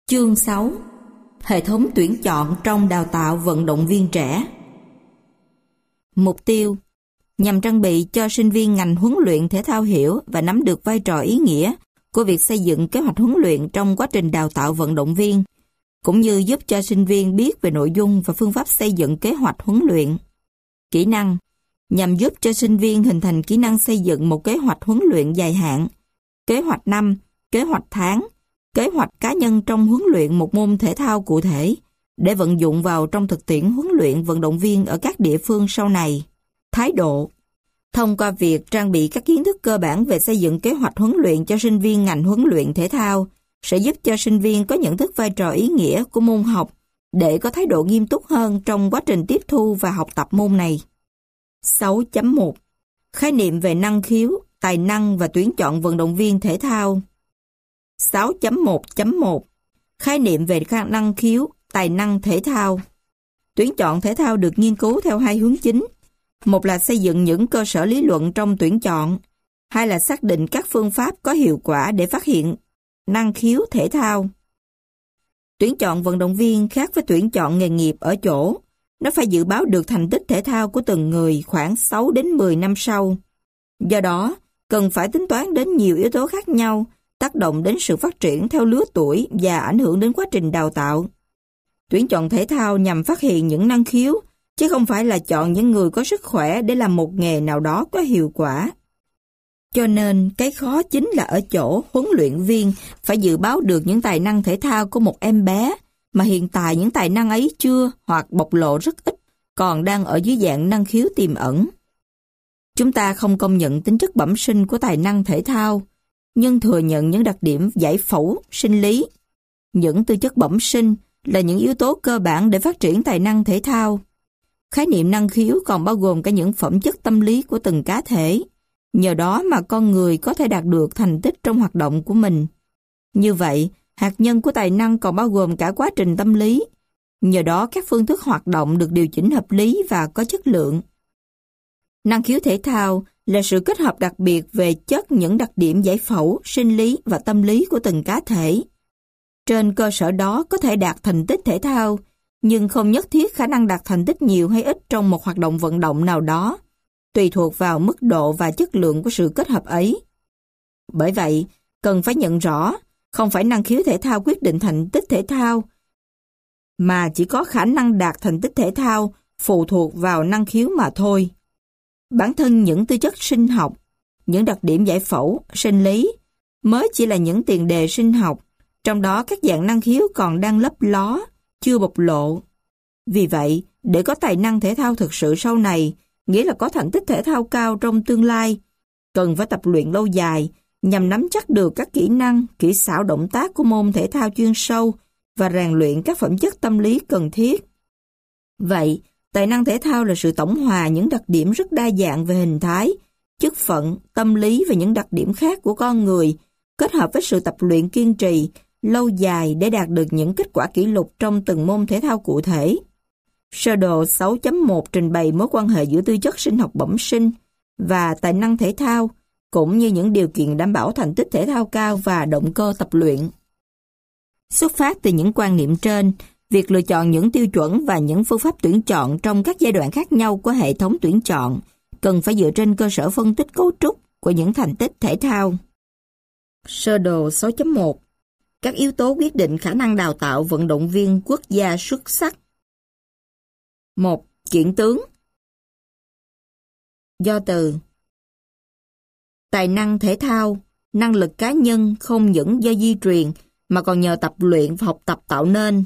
Chương 6. Hệ thống tuyển chọn trong đào tạo vận động viên trẻ. Mục tiêu: nhằm trang bị cho sinh viên ngành huấn luyện thể thao hiểu và nắm được vai trò ý nghĩa của việc xây dựng kế hoạch huấn luyện trong quá trình đào tạo vận động viên, cũng như giúp cho sinh viên biết về nội dung và phương pháp xây dựng kế hoạch huấn luyện. Kỹ năng: nhằm giúp cho sinh viên hình thành kỹ năng xây dựng một kế hoạch huấn luyện dài hạn, kế hoạch năm, kế hoạch tháng, kế hoạch cá nhân trong huấn luyện một môn thể thao cụ thể, để vận dụng vào trong thực tiễn huấn luyện vận động viên ở các địa phương sau này. Thái độ: thông qua việc trang bị các kiến thức cơ bản về xây dựng kế hoạch huấn luyện cho sinh viên ngành huấn luyện thể thao, sẽ giúp cho sinh viên có nhận thức vai trò ý nghĩa của môn học để có thái độ nghiêm túc hơn trong quá trình tiếp thu và học tập môn này. 6.1. Khái niệm về năng khiếu, tài năng và tuyển chọn vận động viên thể thao. 6.1.1. Khái niệm về năng khiếu, tài năng thể thao. Tuyển chọn thể thao được nghiên cứu theo hai hướng chính. Một là xây dựng những cơ sở lý luận trong tuyển chọn, hai là xác định các phương pháp có hiệu quả để phát hiện năng khiếu thể thao. Tuyển chọn vận động viên khác với tuyển chọn nghề nghiệp ở chỗ, nó phải dự báo được thành tích thể thao của từng người khoảng 6 đến 10 năm sau. Do đó, cần phải tính toán đến nhiều yếu tố khác nhau, tác động đến sự phát triển theo lứa tuổi và ảnh hưởng đến quá trình đào tạo. Tuyển chọn thể thao nhằm phát hiện những năng khiếu, chứ không phải là chọn những người có sức khỏe để làm một nghề nào đó có hiệu quả. Cho nên, cái khó chính là ở chỗ huấn luyện viên phải dự báo được những tài năng thể thao của một em bé, mà hiện tại những tài năng ấy chưa hoặc bộc lộ rất ít, còn đang ở dưới dạng năng khiếu tiềm ẩn. Chúng ta không công nhận tính chất bẩm sinh của tài năng thể thao, nhưng thừa nhận những đặc điểm giải phẫu, sinh lý. Những tư chất bẩm sinh là những yếu tố cơ bản để phát triển tài năng thể thao. Khái niệm năng khiếu còn bao gồm cả những phẩm chất tâm lý của từng cá thể. Nhờ đó mà con người có thể đạt được thành tích trong hoạt động của mình. Như vậy, hạt nhân của tài năng còn bao gồm cả quá trình tâm lý. Nhờ đó các phương thức hoạt động được điều chỉnh hợp lý và có chất lượng. Năng khiếu thể thao là sự kết hợp đặc biệt về chất những đặc điểm giải phẫu, sinh lý và tâm lý của từng cá thể. Trên cơ sở đó có thể đạt thành tích thể thao, nhưng không nhất thiết khả năng đạt thành tích nhiều hay ít trong một hoạt động vận động nào đó, tùy thuộc vào mức độ và chất lượng của sự kết hợp ấy. Bởi vậy, cần phải nhận rõ, không phải năng khiếu thể thao quyết định thành tích thể thao, mà chỉ có khả năng đạt thành tích thể thao phụ thuộc vào năng khiếu mà thôi. Bản thân những tư chất sinh học, những đặc điểm giải phẫu, sinh lý mới chỉ là những tiền đề sinh học, trong đó các dạng năng khiếu còn đang lấp ló, chưa bộc lộ. Vì vậy, để có tài năng thể thao thực sự sau này, nghĩa là có thành tích thể thao cao trong tương lai, cần phải tập luyện lâu dài nhằm nắm chắc được các kỹ năng, kỹ xảo động tác của môn thể thao chuyên sâu và rèn luyện các phẩm chất tâm lý cần thiết. Vậy, tài năng thể thao là sự tổng hòa những đặc điểm rất đa dạng về hình thái, chức phận, tâm lý và những đặc điểm khác của con người, kết hợp với sự tập luyện kiên trì, lâu dài để đạt được những kết quả kỷ lục trong từng môn thể thao cụ thể. Sơ đồ 6.1 trình bày mối quan hệ giữa tư chất sinh học bẩm sinh và tài năng thể thao, cũng như những điều kiện đảm bảo thành tích thể thao cao và động cơ tập luyện. Xuất phát từ những quan niệm trên, việc lựa chọn những tiêu chuẩn và những phương pháp tuyển chọn trong các giai đoạn khác nhau của hệ thống tuyển chọn cần phải dựa trên cơ sở phân tích cấu trúc của những thành tích thể thao. Sơ đồ 6.1. Các yếu tố quyết định khả năng đào tạo vận động viên quốc gia xuất sắc. 1. Kiện tướng. Do từ tài năng thể thao, năng lực cá nhân không những do di truyền mà còn nhờ tập luyện và học tập tạo nên.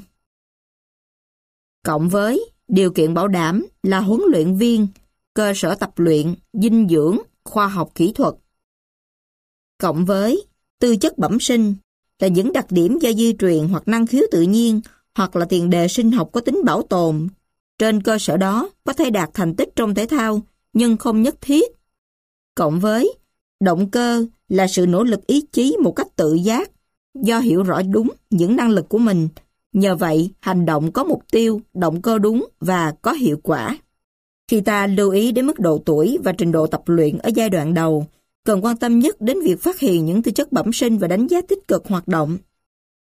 Cộng với điều kiện bảo đảm là huấn luyện viên, cơ sở tập luyện, dinh dưỡng, khoa học kỹ thuật. Cộng với tư chất bẩm sinh là những đặc điểm do di truyền hoặc năng khiếu tự nhiên hoặc là tiền đề sinh học có tính bảo tồn. Trên cơ sở đó có thể đạt thành tích trong thể thao nhưng không nhất thiết. Cộng với động cơ là sự nỗ lực ý chí một cách tự giác do hiểu rõ đúng những năng lực của mình. Nhờ vậy, hành động có mục tiêu, động cơ đúng và có hiệu quả. Khi ta lưu ý đến mức độ tuổi và trình độ tập luyện ở giai đoạn đầu, cần quan tâm nhất đến việc phát hiện những tư chất bẩm sinh và đánh giá tích cực hoạt động.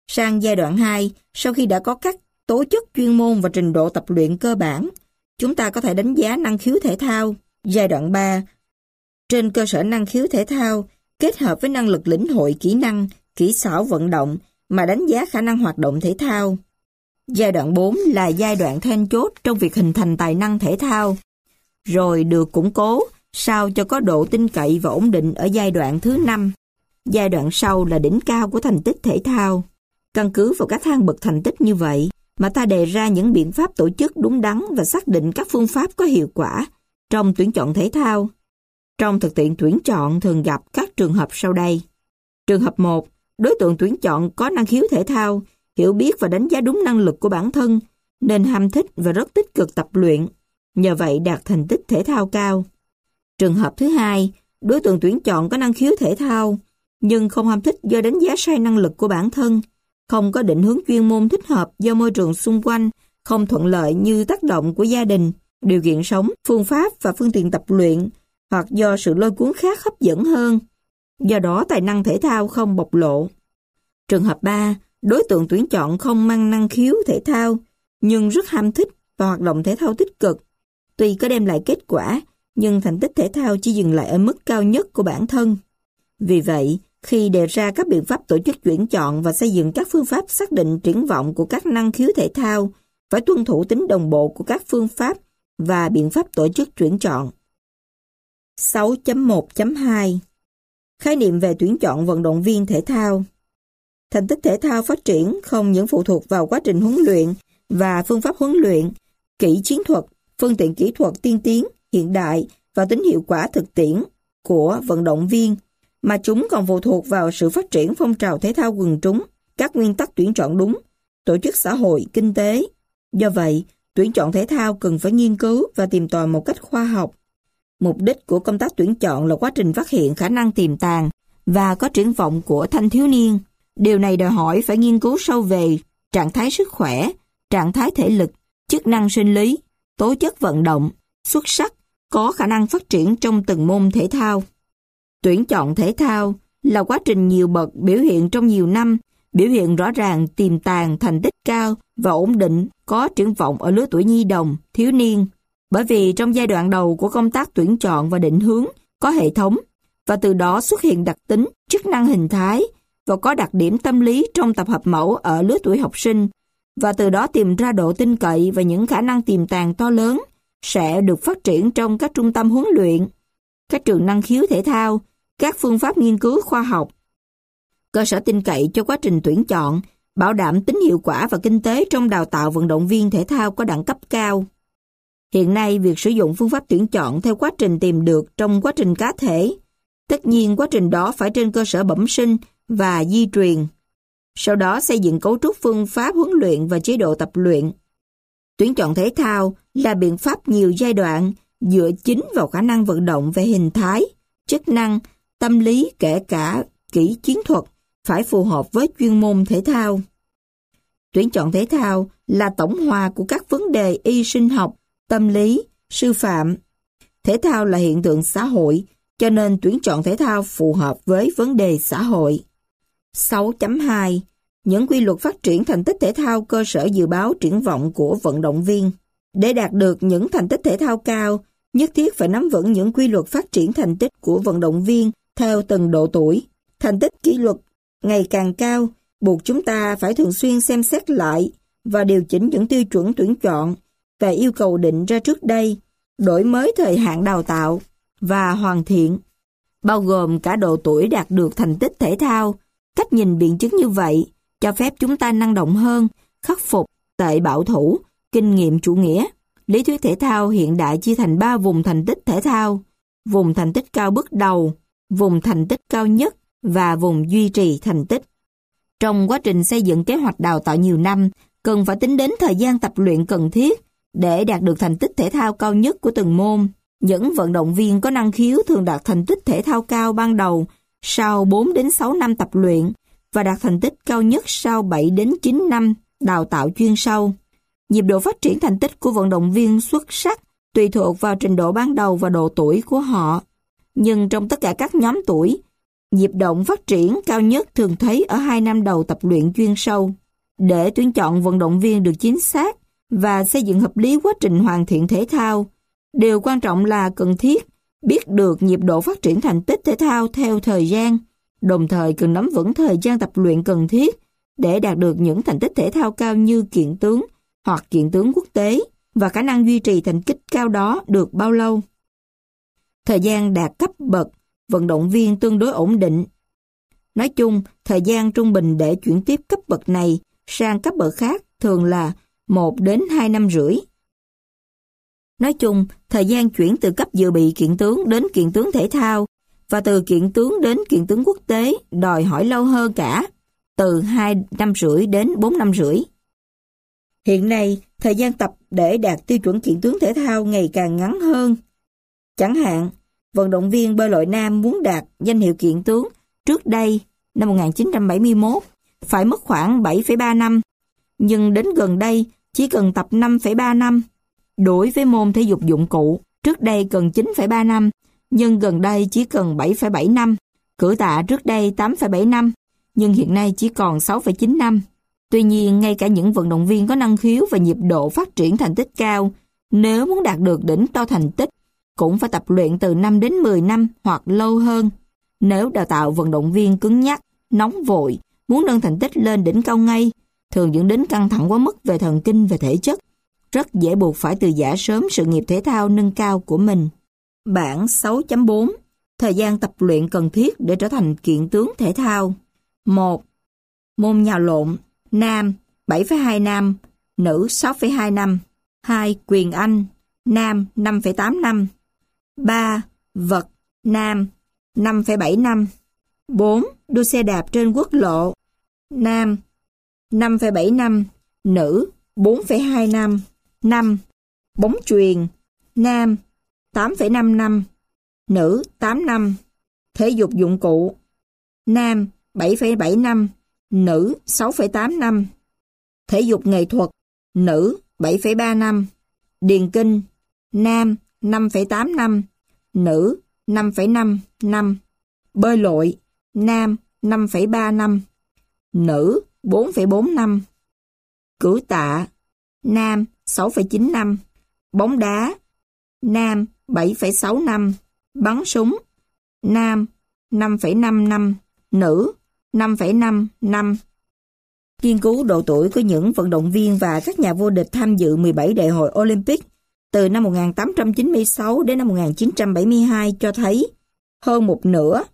Sang giai đoạn 2, sau khi đã có các tố chất chuyên môn và trình độ tập luyện cơ bản, chúng ta có thể đánh giá năng khiếu thể thao. Giai đoạn 3, trên cơ sở năng khiếu thể thao, kết hợp với năng lực lĩnh hội kỹ năng, kỹ xảo vận động mà đánh giá khả năng hoạt động thể thao. Giai đoạn 4 là giai đoạn then chốt trong việc hình thành tài năng thể thao, rồi được củng cố sao cho có độ tin cậy và ổn định ở giai đoạn thứ 5. Giai đoạn sau là đỉnh cao của thành tích thể thao. Căn cứ vào các thang bậc thành tích như vậy mà ta đề ra những biện pháp tổ chức đúng đắn và xác định các phương pháp có hiệu quả trong tuyển chọn thể thao. Trong thực tiễn tuyển chọn thường gặp các trường hợp sau đây. Trường hợp 1, đối tượng tuyển chọn có năng khiếu thể thao, hiểu biết và đánh giá đúng năng lực của bản thân, nên ham thích và rất tích cực tập luyện, nhờ vậy đạt thành tích thể thao cao. Trường hợp thứ 2, đối tượng tuyển chọn có năng khiếu thể thao, nhưng không ham thích do đánh giá sai năng lực của bản thân, không có định hướng chuyên môn thích hợp do môi trường xung quanh, không thuận lợi như tác động của gia đình, điều kiện sống, phương pháp và phương tiện tập luyện, hoặc do sự lôi cuốn khác hấp dẫn hơn. Do đó tài năng thể thao không bộc lộ. Trường hợp 3, đối tượng tuyển chọn không mang năng khiếu thể thao, nhưng rất ham thích và hoạt động thể thao tích cực. Tuy có đem lại kết quả, nhưng thành tích thể thao chỉ dừng lại ở mức cao nhất của bản thân. Vì vậy, khi đề ra các biện pháp tổ chức tuyển chọn và xây dựng các phương pháp xác định triển vọng của các năng khiếu thể thao, phải tuân thủ tính đồng bộ của các phương pháp và biện pháp tổ chức tuyển chọn. 6.1.2 Khái niệm về tuyển chọn vận động viên thể thao. Thành tích thể thao phát triển không những phụ thuộc vào quá trình huấn luyện và phương pháp huấn luyện, kỹ chiến thuật, phương tiện kỹ thuật tiên tiến, hiện đại và tính hiệu quả thực tiễn của vận động viên, mà chúng còn phụ thuộc vào sự phát triển phong trào thể thao quần chúng, các nguyên tắc tuyển chọn đúng, tổ chức xã hội, kinh tế. Do vậy, tuyển chọn thể thao cần phải nghiên cứu và tìm tòi một cách khoa học. Mục đích của công tác tuyển chọn là quá trình phát hiện khả năng tiềm tàng và có triển vọng của thanh thiếu niên. Điều này đòi hỏi phải nghiên cứu sâu về trạng thái sức khỏe, trạng thái thể lực, chức năng sinh lý, tố chất vận động, xuất sắc, có khả năng phát triển trong từng môn thể thao. Tuyển chọn thể thao là quá trình nhiều bậc biểu hiện trong nhiều năm, biểu hiện rõ ràng tiềm tàng, thành tích cao và ổn định, có triển vọng ở lứa tuổi nhi đồng, thiếu niên. Bởi vì trong giai đoạn đầu của công tác tuyển chọn và định hướng có hệ thống, và từ đó xuất hiện đặc tính, chức năng hình thái và có đặc điểm tâm lý trong tập hợp mẫu ở lứa tuổi học sinh, và từ đó tìm ra độ tin cậy và những khả năng tiềm tàng to lớn sẽ được phát triển trong các trung tâm huấn luyện, các trường năng khiếu thể thao, các phương pháp nghiên cứu khoa học. Cơ sở tin cậy cho quá trình tuyển chọn, bảo đảm tính hiệu quả và kinh tế trong đào tạo vận động viên thể thao có đẳng cấp cao. Hiện nay, việc sử dụng phương pháp tuyển chọn theo quá trình tìm được trong quá trình cá thể. Tất nhiên, quá trình đó phải trên cơ sở bẩm sinh và di truyền. Sau đó xây dựng cấu trúc phương pháp huấn luyện và chế độ tập luyện. Tuyển chọn thể thao là biện pháp nhiều giai đoạn dựa chính vào khả năng vận động về hình thái, chức năng, tâm lý kể cả kỹ chiến thuật phải phù hợp với chuyên môn thể thao. Tuyển chọn thể thao là tổng hòa của các vấn đề y sinh học, tâm lý, sư phạm. Thể thao là hiện tượng xã hội, cho nên tuyển chọn thể thao phù hợp với vấn đề xã hội. 6.2 Những quy luật phát triển thành tích thể thao cơ sở dự báo triển vọng của vận động viên. Để đạt được những thành tích thể thao cao, nhất thiết phải nắm vững những quy luật phát triển thành tích của vận động viên theo từng độ tuổi. Thành tích kỷ luật ngày càng cao, buộc chúng ta phải thường xuyên xem xét lại và điều chỉnh những tiêu chuẩn tuyển chọn và yêu cầu định ra trước đây, đổi mới thời hạn đào tạo và hoàn thiện, bao gồm cả độ tuổi đạt được thành tích thể thao. Cách nhìn biện chứng như vậy cho phép chúng ta năng động hơn, khắc phục tệ bảo thủ, kinh nghiệm chủ nghĩa. Lý thuyết thể thao hiện đại chia thành 3 vùng thành tích thể thao: vùng thành tích cao bước đầu, vùng thành tích cao nhất và vùng duy trì thành tích. Trong quá trình xây dựng kế hoạch đào tạo nhiều năm, cần phải tính đến thời gian tập luyện cần thiết để đạt được thành tích thể thao cao nhất của từng môn. Những vận động viên có năng khiếu thường đạt thành tích thể thao cao ban đầu sau 4 đến 6 năm tập luyện và đạt thành tích cao nhất sau 7 đến 9 năm đào tạo chuyên sâu. Nhịp độ phát triển thành tích của vận động viên xuất sắc tùy thuộc vào trình độ ban đầu và độ tuổi của họ. Nhưng trong tất cả các nhóm tuổi, Nhịp độ phát triển cao nhất thường thấy ở 2 năm đầu tập luyện chuyên sâu. Để tuyển chọn vận động viên được chính xác và xây dựng hợp lý quá trình hoàn thiện thể thao, điều quan trọng là cần thiết biết được nhịp độ phát triển thành tích thể thao theo thời gian, đồng thời cần nắm vững thời gian tập luyện cần thiết để đạt được những thành tích thể thao cao như kiện tướng hoặc kiện tướng quốc tế và khả năng duy trì thành tích cao đó được bao lâu. Thời gian đạt cấp bậc vận động viên tương đối ổn định. Nói chung, thời gian trung bình để chuyển tiếp cấp bậc này sang cấp bậc khác thường là 1 đến 2 năm rưỡi. Nói chung, thời gian chuyển từ cấp dự bị kiện tướng đến kiện tướng thể thao và từ kiện tướng đến kiện tướng quốc tế đòi hỏi lâu hơn cả, từ 2 năm rưỡi đến 4 năm rưỡi. Hiện nay, thời gian tập để đạt tiêu chuẩn kiện tướng thể thao ngày càng ngắn hơn. Chẳng hạn, vận động viên bơi lội nam muốn đạt danh hiệu kiện tướng trước đây, năm 1971, phải mất khoảng 7,3 năm, nhưng đến gần đây chỉ cần tập 5,3 năm. Đối với môn thể dục dụng cụ, trước đây cần 9,3 năm, nhưng gần đây chỉ cần 7,7 năm. Cử tạ trước đây 8,7 năm, nhưng hiện nay chỉ còn 6,9 năm. Tuy nhiên, ngay cả những vận động viên có năng khiếu và nhịp độ phát triển thành tích cao, nếu muốn đạt được đỉnh cao thành tích, cũng phải tập luyện từ 5 đến 10 năm hoặc lâu hơn. Nếu đào tạo vận động viên cứng nhắc, nóng vội, muốn nâng thành tích lên đỉnh cao ngay, thường dẫn đến căng thẳng quá mức về thần kinh và thể chất, rất dễ buộc phải từ giã sớm sự nghiệp thể thao nâng cao của mình. Bảng 6.4 Thời gian tập luyện cần thiết để trở thành kiện tướng thể thao. 1. Môn nhào lộn, nam 7,2 năm, nữ 6,2 năm. 2. Quyền Anh, nam 5,8 năm. 3. Vật, nam 5,7 năm. 4. Đua xe đạp trên quốc lộ, nam 5,7 năm, nữ 4,2 năm. 5. Bóng chuyền, nam 8,5 năm, nữ 8 năm. Thể dục dụng cụ, nam 7,7 năm, nữ 6,8 năm. Thể dục nghệ thuật, nữ 7,3 năm. Điền kinh, nam 5,8 năm, nữ 5,5 năm. Bơi lội, nam 5,3 năm, nữ 4,4 năm. Cử tạ, nam 6,9 năm. Bóng đá, nam 7,6 năm. Bắn súng, nam 5,5 năm, nữ 5,5 năm. Nghiên cứu độ tuổi của những vận động viên và các nhà vô địch tham dự 17 đại hội Olympic từ năm 1896 đến năm 1972 cho thấy hơn một nửa,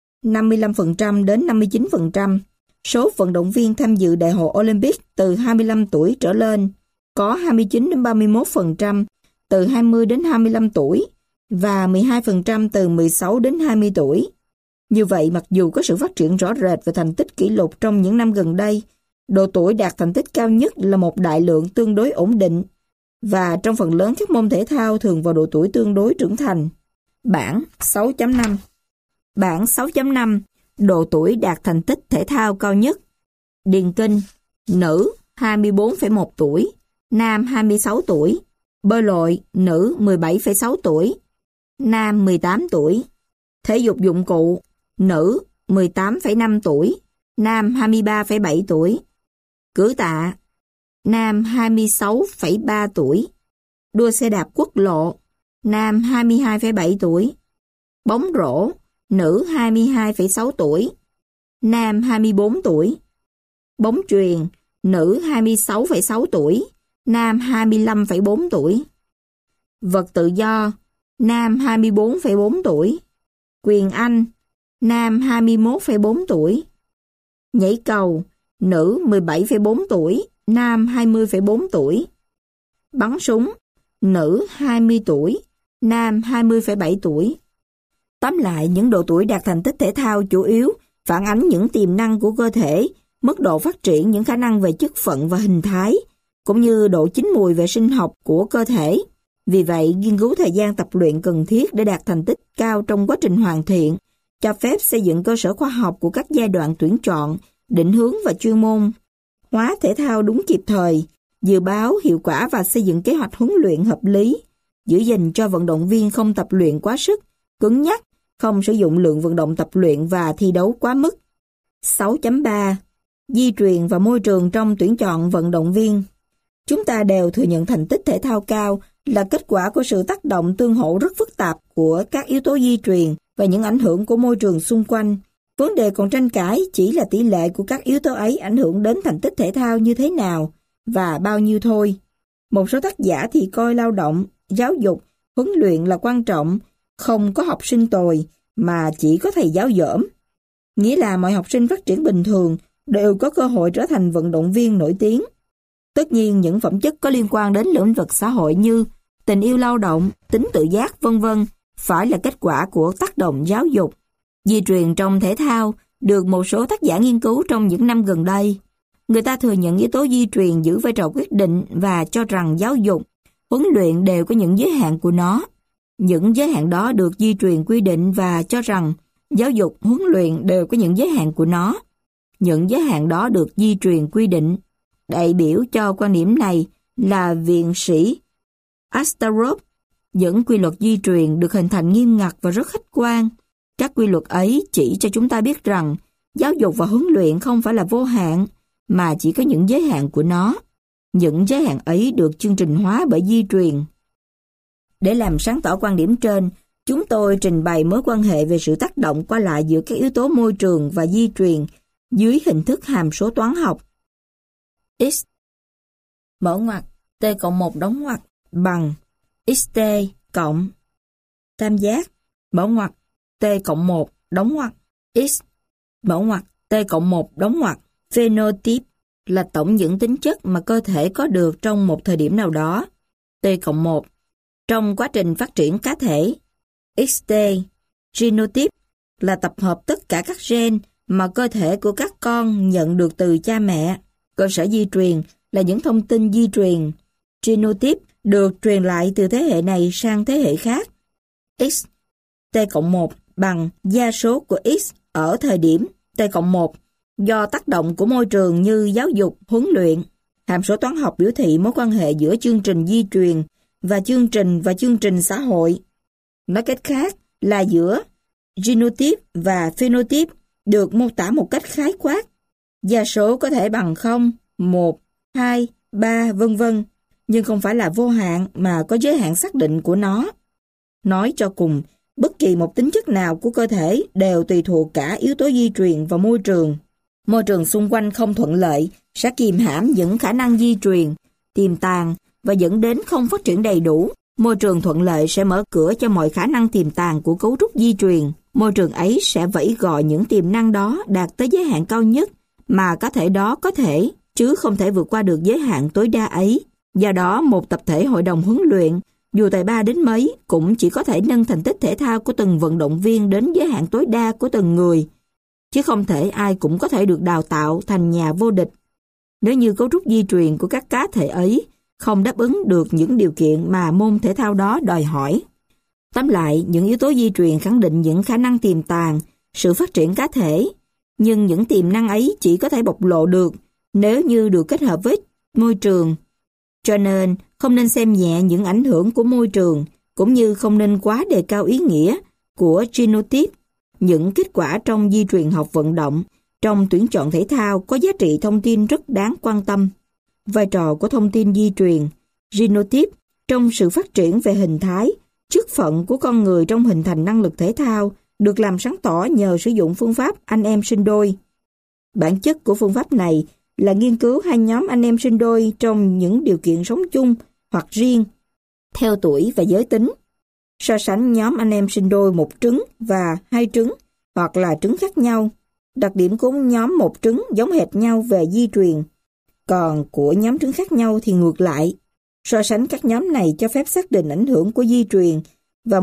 55% đến 59%, số vận động viên tham dự đại hội Olympic từ 25 tuổi trở lên, có 29 đến 31% từ 20 đến 25 tuổi và 12% từ 16 đến 20 tuổi. Như vậy, mặc dù có sự phát triển rõ rệt về thành tích kỷ lục trong những năm gần đây, độ tuổi đạt thành tích cao nhất là một đại lượng tương đối ổn định, và trong phần lớn các môn thể thao thường vào độ tuổi tương đối trưởng thành. Bảng 6.5 Bảng 6.5 Độ tuổi đạt thành tích thể thao cao nhất. Điền kinh, nữ 24,1 tuổi, nam 26 tuổi. Bơi lội, nữ 17,6 tuổi, nam 18 tuổi. Thể dục dụng cụ, nữ 18,5 tuổi, nam 23,7 tuổi. Cử tạ, nam 26,3 tuổi. Đua xe đạp quốc lộ, nam 22,7 tuổi. Bóng rổ, nữ 22,6 tuổi, nam 24 tuổi. Bóng chuyền, nữ 26,6 tuổi, nam 25,4 tuổi. Vật tự do, nam 24,4 tuổi. Quyền Anh, nam 21,4 tuổi. Nhảy cầu, nữ 17,4 tuổi, nam 20,4 tuổi. Bắn súng, nữ 20 tuổi, nam 20,7 tuổi. Tóm lại, những độ tuổi đạt thành tích thể thao chủ yếu phản ánh những tiềm năng của cơ thể, mức độ phát triển những khả năng về chất phận và hình thái, cũng như độ chín mùi về sinh học của cơ thể. Vì vậy, nghiên cứu thời gian tập luyện cần thiết để đạt thành tích cao trong quá trình hoàn thiện, cho phép xây dựng cơ sở khoa học của các giai đoạn tuyển chọn, định hướng và chuyên môn hóa thể thao đúng kịp thời, dự báo hiệu quả và xây dựng kế hoạch huấn luyện hợp lý, giữ gìn cho vận động viên không tập luyện quá sức, cứng nhắc không sử dụng lượng vận động tập luyện và thi đấu quá mức. 6.3. Di truyền và môi trường trong tuyển chọn vận động viên. Chúng ta đều thừa nhận thành tích thể thao cao là kết quả của sự tác động tương hỗ rất phức tạp của các yếu tố di truyền và những ảnh hưởng của môi trường xung quanh. Vấn đề còn tranh cãi chỉ là tỷ lệ của các yếu tố ấy ảnh hưởng đến thành tích thể thao như thế nào và bao nhiêu thôi. Một số tác giả thì coi lao động, giáo dục, huấn luyện là quan trọng, không có học sinh tồi mà chỉ có thầy giáo dởm. Nghĩa là mọi học sinh phát triển bình thường đều có cơ hội trở thành vận động viên nổi tiếng. Tất nhiên những phẩm chất có liên quan đến lĩnh vực xã hội như tình yêu lao động, tính tự giác v.v. phải là kết quả của tác động giáo dục. Di truyền trong thể thao được một số tác giả nghiên cứu trong những năm gần đây. Người ta thừa nhận yếu tố di truyền giữ vai trò quyết định và cho rằng giáo dục, huấn luyện đều có những giới hạn của nó. Những giới hạn đó được di truyền quy định và cho rằng giáo dục, huấn luyện đều có những giới hạn của nó. Những giới hạn đó được di truyền quy định. Đại biểu cho quan điểm này là viện sĩ Astarov. Những quy luật di truyền được hình thành nghiêm ngặt và rất khách quan. Các quy luật ấy chỉ cho chúng ta biết rằng giáo dục và huấn luyện không phải là vô hạn, mà chỉ có những giới hạn của nó. Những giới hạn ấy được chương trình hóa bởi di truyền. Để làm sáng tỏ quan điểm trên, chúng tôi trình bày mối quan hệ về sự tác động qua lại giữa các yếu tố môi trường và di truyền dưới hình thức hàm số toán học. X mở ngoặc t cộng 1 đóng ngoặc bằng xt cộng tam giác mở ngoặc t cộng 1 đóng ngoặc x mở ngoặc t cộng 1 đóng ngoặc phenotype là tổng những tính chất mà cơ thể có được trong một thời điểm nào đó. T cộng 1 trong quá trình phát triển cá thể. XT genotype là tập hợp tất cả các gen mà cơ thể của các con nhận được từ cha mẹ. Cơ sở di truyền là những thông tin di truyền. Genotype được truyền lại từ thế hệ này sang thế hệ khác. X T cộng 1 bằng gia số của X ở thời điểm T cộng 1 do tác động của môi trường như giáo dục, huấn luyện. Hàm số toán học biểu thị mối quan hệ giữa chương trình di truyền và chương trình xã hội. Nói cách khác là giữa genotype và phenotype được mô tả một cách khái quát. Gia số có thể bằng 0, 1, 2, 3, v.v. nhưng không phải là vô hạn mà có giới hạn xác định của nó. Nói cho cùng, bất kỳ một tính chất nào của cơ thể đều tùy thuộc cả yếu tố di truyền và môi trường. Môi trường xung quanh không thuận lợi sẽ kìm hãm những khả năng di truyền, tiềm tàng và dẫn đến không phát triển đầy đủ. Môi trường thuận lợi sẽ mở cửa cho mọi khả năng tiềm tàng của cấu trúc di truyền. Môi trường ấy sẽ vẫy gọi những tiềm năng đó đạt tới giới hạn cao nhất mà cá thể đó có thể, chứ không thể vượt qua được giới hạn tối đa ấy. Do đó, một tập thể hội đồng huấn luyện, dù tài ba đến mấy, cũng chỉ có thể nâng thành tích thể thao của từng vận động viên đến giới hạn tối đa của từng người, chứ không thể ai cũng có thể được đào tạo thành nhà vô địch. Nếu như cấu trúc di truyền của các cá thể ấy không đáp ứng được những điều kiện mà môn thể thao đó đòi hỏi. Tóm lại, những yếu tố di truyền khẳng định những khả năng tiềm tàng, sự phát triển cá thể, nhưng những tiềm năng ấy chỉ có thể bộc lộ được nếu như được kết hợp với môi trường. Cho nên, không nên xem nhẹ những ảnh hưởng của môi trường, cũng như không nên quá đề cao ý nghĩa của genotype. Những kết quả trong di truyền học vận động, trong tuyển chọn thể thao có giá trị thông tin rất đáng quan tâm. Vai trò của thông tin di truyền, genotype, trong sự phát triển về hình thái, chức phận của con người trong hình thành năng lực thể thao được làm sáng tỏ nhờ sử dụng phương pháp anh em sinh đôi. Bản chất của phương pháp này là nghiên cứu hai nhóm anh em sinh đôi trong những điều kiện sống chung hoặc riêng, theo tuổi và giới tính. So sánh nhóm anh em sinh đôi một trứng và hai trứng hoặc là trứng khác nhau. Đặc điểm của nhóm một trứng giống hệt nhau về di truyền, còn của nhóm trứng khác nhau thì ngược lại. So sánh các nhóm này cho phép xác định ảnh hưởng của di truyền và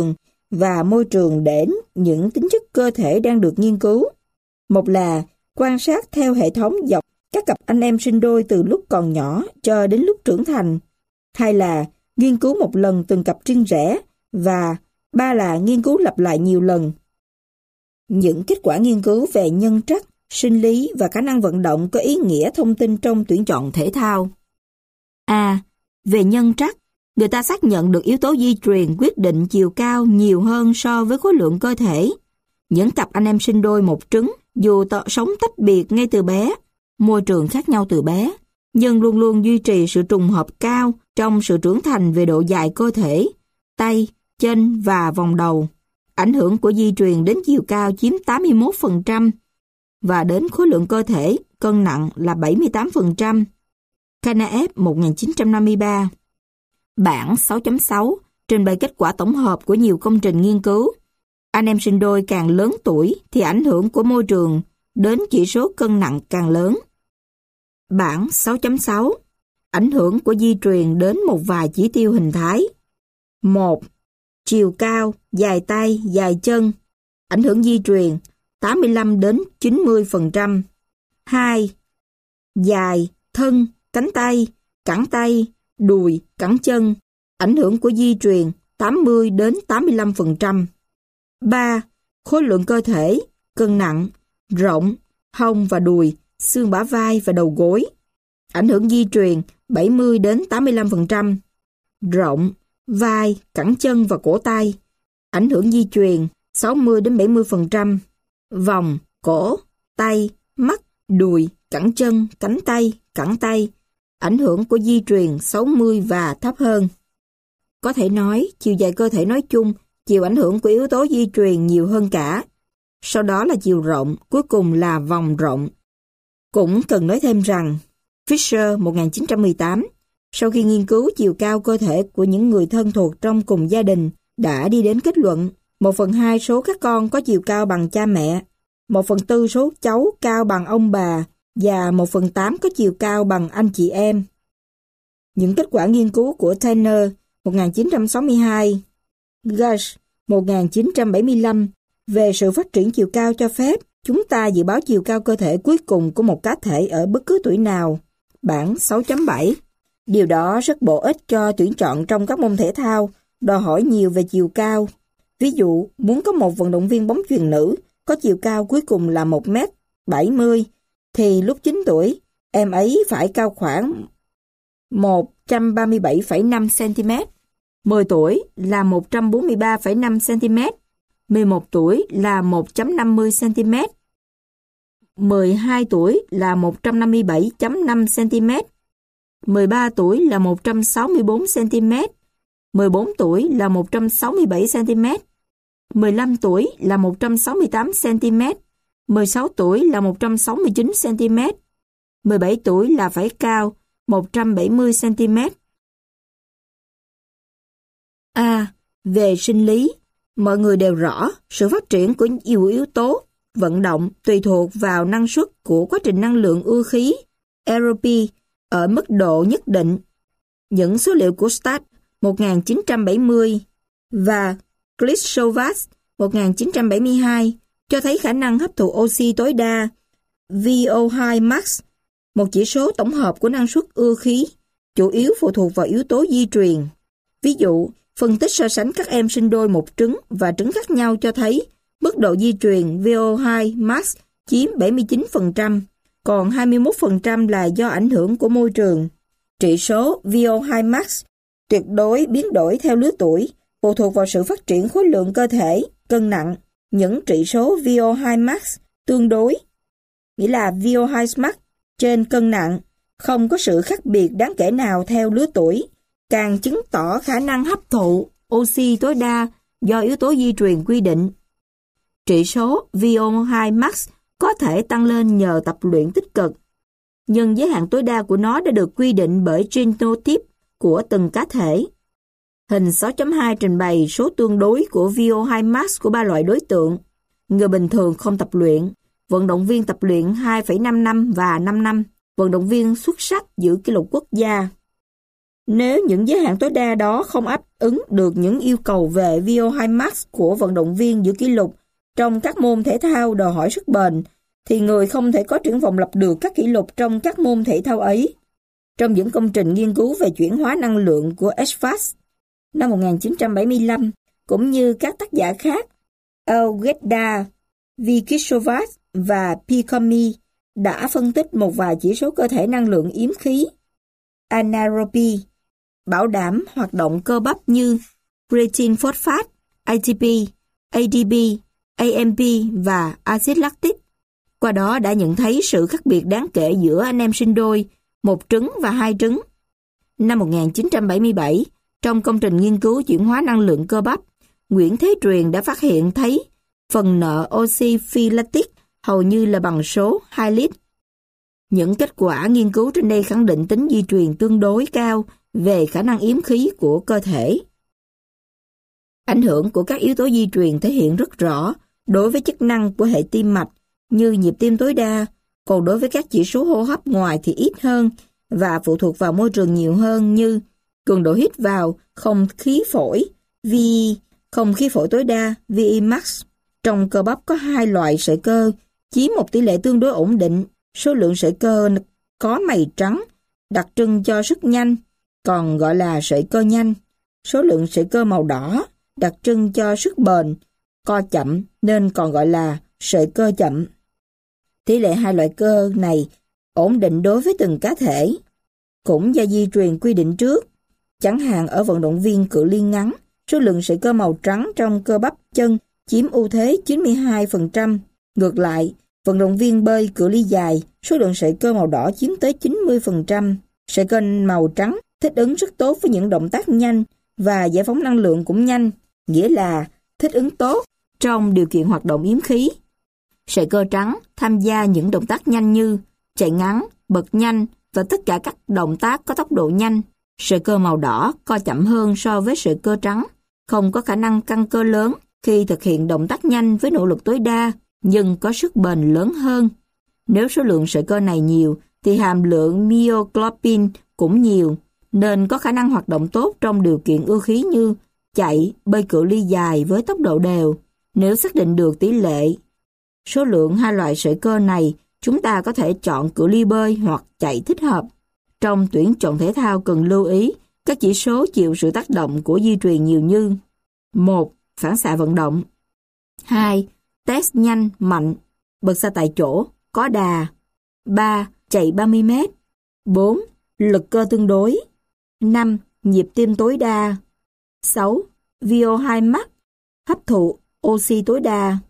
môi trường đến những tính chất cơ thể đang được nghiên cứu. Một là quan sát theo hệ thống dọc các cặp anh em sinh đôi từ lúc còn nhỏ cho đến lúc trưởng thành. Hai là nghiên cứu một lần từng cặp riêng rẽ, và ba là nghiên cứu lặp lại nhiều lần. Những kết quả nghiên cứu về nhân trắc, sinh lý và khả năng vận động có ý nghĩa thông tin trong tuyển chọn thể thao. A. Về nhân trắc, Người ta xác nhận được yếu tố di truyền quyết định chiều cao nhiều hơn so với khối lượng cơ thể. Những cặp anh em sinh đôi một trứng, dù sống tách biệt ngay từ bé, môi trường khác nhau từ bé, nhưng luôn luôn duy trì sự trùng hợp cao trong sự trưởng thành về độ dài cơ thể, tay, chân và vòng đầu. Ảnh hưởng của di truyền đến chiều cao chiếm 81% và đến khối lượng cơ thể, cân nặng là 78%. Kanaev 1953. Bảng 6.6 trình bày kết quả tổng hợp của nhiều công trình nghiên cứu. Anh em sinh đôi càng lớn tuổi thì ảnh hưởng của môi trường đến chỉ số cân nặng càng lớn. Bảng 6.6 ảnh hưởng của di truyền đến một vài chỉ tiêu hình thái. 1. Chiều cao, dài tay, dài chân. Ảnh hưởng di truyền 85 đến 90%. 2. Dài, thân, cánh tay, đùi, cẳng chân. Ảnh hưởng của di truyền 80 đến 85%. 3. Khối lượng cơ thể, cân nặng, rộng, hông và đùi, xương bả vai và đầu gối. Ảnh hưởng di truyền 70 đến 85%. Rộng, vai, cẳng chân và cổ tay. Ảnh hưởng di truyền 60 đến 70%. Vòng, cổ, tay, mắt, đùi, cẳng chân, cẳng tay. Ảnh hưởng của di truyền 60 và thấp hơn. Có thể nói, chiều dài cơ thể nói chung chịu ảnh hưởng của yếu tố di truyền nhiều hơn cả. Sau đó là chiều rộng, cuối cùng là vòng rộng. Cũng cần nói thêm rằng, Fisher 1918, sau khi nghiên cứu chiều cao cơ thể của những người thân thuộc trong cùng gia đình, đã đi đến kết luận 1/2 số các con có chiều cao bằng cha mẹ, 1/4 số cháu cao bằng ông bà và 1/8 có chiều cao bằng anh chị em. Những kết quả nghiên cứu của Tanner 1962, Gush 1975 về sự phát triển chiều cao cho phép chúng ta dự báo chiều cao cơ thể cuối cùng của một cá thể ở bất cứ tuổi nào. Bảng 6.7. Điều đó rất bổ ích cho tuyển chọn trong các môn thể thao, đòi hỏi nhiều về chiều cao. Ví dụ, muốn có một vận động viên bóng chuyền nữ có chiều cao cuối cùng là 1m70, thì lúc 9 tuổi, em ấy phải cao khoảng 137,5cm, 10 tuổi là 143,5cm, 11 tuổi là 1,50cm, 12 tuổi là 157,5cm, 13 tuổi là 164cm, 14 tuổi là 167cm, 15 tuổi là 168cm, 16 tuổi là 169cm, 17 tuổi là phải cao 170cm. Về sinh lý, mọi người đều rõ sự phát triển của nhiều yếu tố vận động tùy thuộc vào năng suất của quá trình năng lượng ưa khí aerobie ở mức độ nhất định. Những số liệu của Stark 1970 và Klitschko 1972 cho thấy khả năng hấp thụ oxy tối đa VO2 max, một chỉ số tổng hợp của năng suất ưa khí, chủ yếu phụ thuộc vào yếu tố di truyền. Ví dụ, phân tích so sánh các em sinh đôi một trứng và trứng khác nhau cho thấy mức độ di truyền VO2 max chiếm 79%, còn 21% là do ảnh hưởng của môi trường. Trị số VO2 max tuyệt đối biến đổi theo lứa tuổi, phụ thuộc vào sự phát triển khối lượng cơ thể, cân nặng. Những trị số VO2 max tương đối, nghĩa là VO2 max trên cân nặng, không có sự khác biệt đáng kể nào theo lứa tuổi, càng chứng tỏ khả năng hấp thụ oxy tối đa do yếu tố di truyền quy định. Trị số VO2 max có thể tăng lên nhờ tập luyện tích cực, nhưng giới hạn tối đa của nó đã được quy định bởi genotype của từng cá thể. Hình 6.2 trình bày số tương đối của VO2 max của 3 loại đối tượng: người bình thường không tập luyện, vận động viên tập luyện 2,5 năm và 5 năm, vận động viên xuất sắc giữ kỷ lục quốc gia. Nếu những giới hạn tối đa đó không đáp ứng được những yêu cầu về VO2 max của vận động viên giữ kỷ lục trong các môn thể thao đòi hỏi sức bền, thì người không thể có triển vọng lập được các kỷ lục trong các môn thể thao ấy. Trong những công trình nghiên cứu về chuyển hóa năng lượng của Schwartz năm 1975, cũng như các tác giả khác, Algeda, Vikishovat và Picomi đã phân tích một vài chỉ số cơ thể năng lượng yếm khí, anaerobie, bảo đảm hoạt động cơ bắp như creatine phosphate, ATP, ADP, AMP và axit lactic. Qua đó đã nhận thấy sự khác biệt đáng kể giữa anh em sinh đôi, một trứng và hai trứng. Năm 1977, trong công trình nghiên cứu chuyển hóa năng lượng cơ bắp, Nguyễn Thế Truyền đã phát hiện thấy phần nợ oxy phi lactic hầu như là bằng số 2 lít. Những kết quả nghiên cứu trên đây khẳng định tính di truyền tương đối cao về khả năng yếm khí của cơ thể. Ảnh hưởng của các yếu tố di truyền thể hiện rất rõ đối với chức năng của hệ tim mạch như nhịp tim tối đa, còn đối với các chỉ số hô hấp ngoài thì ít hơn và phụ thuộc vào môi trường nhiều hơn như cường độ hít vào, không khí phổi, VE, không khí phổi tối đa, VE max. Trong cơ bắp có hai loại sợi cơ, chiếm một tỷ lệ tương đối ổn định. Số lượng sợi cơ có mày trắng, đặc trưng cho sức nhanh, còn gọi là sợi cơ nhanh. Số lượng sợi cơ màu đỏ, đặc trưng cho sức bền, co chậm nên còn gọi là sợi cơ chậm. Tỷ lệ hai loại cơ này ổn định đối với từng cá thể, cũng do di truyền quy định trước. Chẳng hạn ở vận động viên cự ly ngắn, số lượng sợi cơ màu trắng trong cơ bắp chân chiếm ưu thế 92%. Ngược lại, vận động viên bơi cự ly dài, số lượng sợi cơ màu đỏ chiếm tới 90%. Sợi cơ màu trắng thích ứng rất tốt với những động tác nhanh và giải phóng năng lượng cũng nhanh, nghĩa là thích ứng tốt trong điều kiện hoạt động yếm khí. Sợi cơ trắng tham gia những động tác nhanh như chạy ngắn, bật nhanh và tất cả các động tác có tốc độ nhanh. Sợi cơ màu đỏ co chậm hơn so với sợi cơ trắng, không có khả năng căng cơ lớn khi thực hiện động tác nhanh với nỗ lực tối đa, nhưng có sức bền lớn hơn. Nếu số lượng sợi cơ này nhiều, thì hàm lượng myoglobin cũng nhiều, nên có khả năng hoạt động tốt trong điều kiện ưa khí như chạy, bơi cự ly dài với tốc độ đều. Nếu xác định được tỷ lệ số lượng hai loại sợi cơ này, chúng ta có thể chọn cự ly bơi hoặc chạy thích hợp. Trong tuyển chọn thể thao cần lưu ý các chỉ số chịu sự tác động của di truyền nhiều như: 1. Phản xạ vận động. 2. Test nhanh, mạnh, bật xa tại chỗ, có đà. 3. Chạy 30 m. 4. Lực cơ tương đối. 5. Nhịp tim tối đa. 6. VO2 max, hấp thụ oxy tối đa.